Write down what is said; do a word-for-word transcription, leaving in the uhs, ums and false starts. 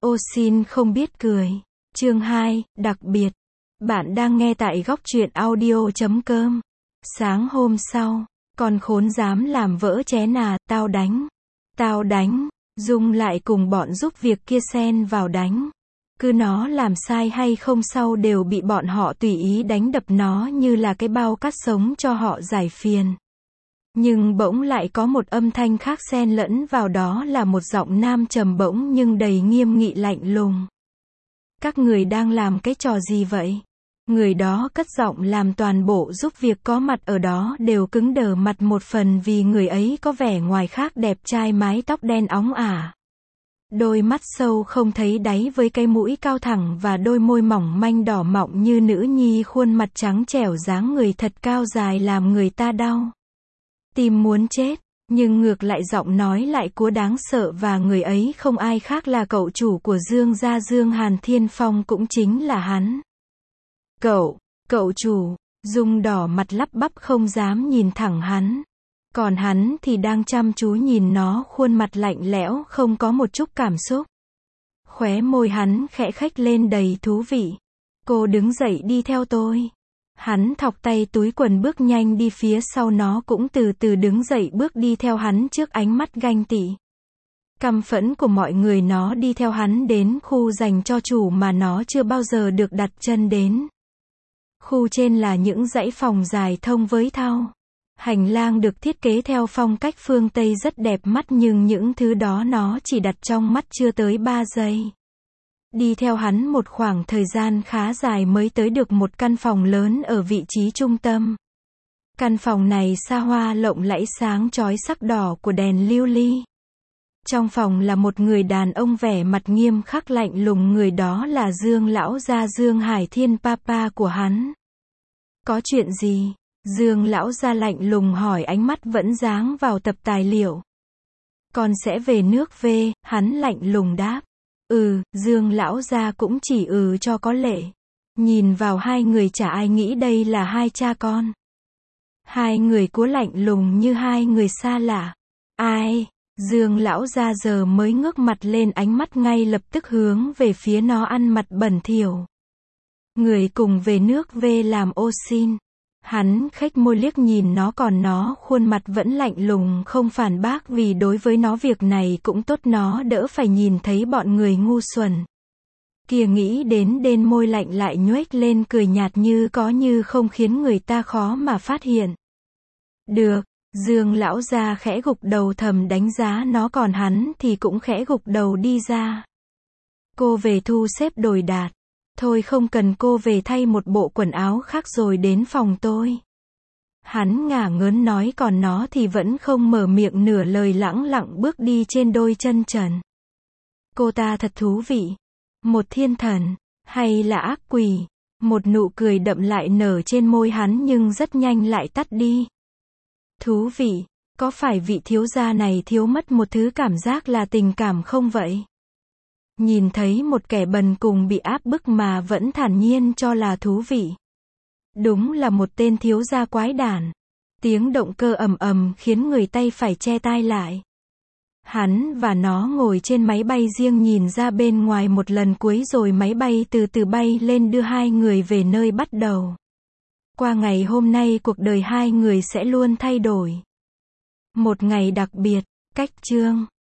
Ô xin không biết cười. Chương hai, đặc biệt. Bạn đang nghe tại góc truyện audio chấm com. Sáng hôm sau, còn khốn dám làm vỡ chén à, tao đánh. Tao đánh. Dung lại cùng bọn giúp việc kia xen vào đánh. Cứ nó làm sai hay không sau đều bị bọn họ tùy ý đánh đập nó như là cái bao cát sống cho họ giải phiền. Nhưng bỗng lại có một âm thanh khác xen lẫn vào, đó là một giọng nam trầm bổng nhưng đầy nghiêm nghị lạnh lùng. Các người đang làm cái trò gì vậy? Người đó cất giọng làm toàn bộ giúp việc có mặt ở đó đều cứng đờ mặt, một phần vì người ấy có vẻ ngoài khác đẹp trai, mái tóc đen óng ả. Đôi mắt sâu không thấy đáy với cái mũi cao thẳng và đôi môi mỏng manh đỏ mọng như nữ nhi, khuôn mặt trắng trẻo, dáng người thật cao dài làm người ta đau tim muốn chết. Nhưng ngược lại giọng nói lại cúa đáng sợ, và người ấy không ai khác là cậu chủ của Dương gia, Dương Hàn Thiên Phong, cũng chính là hắn. Cậu, cậu chủ. Dung đỏ mặt lắp bắp không dám nhìn thẳng hắn. Còn hắn thì đang chăm chú nhìn nó, khuôn mặt lạnh lẽo không có một chút cảm xúc. Khóe môi hắn khẽ khếch lên đầy thú vị. Cô đứng dậy đi theo tôi. Hắn thọc tay túi quần bước nhanh đi phía sau, nó cũng từ từ đứng dậy bước đi theo hắn trước ánh mắt ganh tị, căm phẫn của mọi người. Nó đi theo hắn đến khu dành cho chủ mà nó chưa bao giờ được đặt chân đến. Khu trên là những dãy phòng dài thông với thau. Hành lang được thiết kế theo phong cách phương Tây rất đẹp mắt, nhưng những thứ đó nó chỉ đặt trong mắt chưa tới ba giây. Đi theo hắn một khoảng thời gian khá dài mới tới được một căn phòng lớn ở vị trí trung tâm. Căn phòng này xa hoa lộng lẫy, sáng chói sắc đỏ của đèn lưu ly. Trong phòng là một người đàn ông vẻ mặt nghiêm khắc lạnh lùng, người đó là Dương lão gia, Dương Hải Thiên, papa của hắn. Có chuyện gì? Dương lão gia lạnh lùng hỏi, ánh mắt vẫn dáng vào tập tài liệu. Con sẽ về nước về, hắn lạnh lùng đáp. Ừ, Dương lão gia cũng chỉ ừ cho có lệ. Nhìn vào hai người chả ai nghĩ đây là hai cha con. Hai người cúa lạnh lùng như hai người xa lạ. Ai? Dương lão gia giờ mới ngước mặt lên, ánh mắt ngay lập tức hướng về phía nó, ăn mặt bẩn thỉu. Người cùng về nước về làm ô xin. Hắn khếch môi liếc nhìn nó, còn nó khuôn mặt vẫn lạnh lùng không phản bác, vì đối với nó việc này cũng tốt, nó đỡ phải nhìn thấy bọn người ngu xuẩn kia. Nghĩ đến đến môi lạnh lại nhoếch lên cười nhạt như có như không, khiến người ta khó mà phát hiện. Được. Dương lão gia khẽ gục đầu thầm đánh giá nó, còn hắn thì cũng khẽ gục đầu đi ra. Cô về thu xếp đồ đạc. Thôi không cần, cô về thay một bộ quần áo khác rồi đến phòng tôi. Hắn ngả ngớn nói, còn nó thì vẫn không mở miệng nửa lời, lẳng lặng bước đi trên đôi chân trần. Cô ta thật thú vị. Một thiên thần, hay là ác quỷ? Một nụ cười đậm lại nở trên môi hắn nhưng rất nhanh lại tắt đi. Thú vị, có phải vị thiếu gia này thiếu mất một thứ cảm giác là tình cảm không vậy? Nhìn thấy một kẻ bần cùng bị áp bức mà vẫn thản nhiên cho là thú vị. Đúng là một tên thiếu gia quái đản. Tiếng động cơ ầm ầm khiến người tay phải che tai lại. Hắn và nó ngồi trên máy bay riêng nhìn ra bên ngoài một lần cuối, rồi máy bay từ từ bay lên đưa hai người về nơi bắt đầu. Qua ngày hôm nay cuộc đời hai người sẽ luôn thay đổi. Một ngày đặc biệt. Cách chương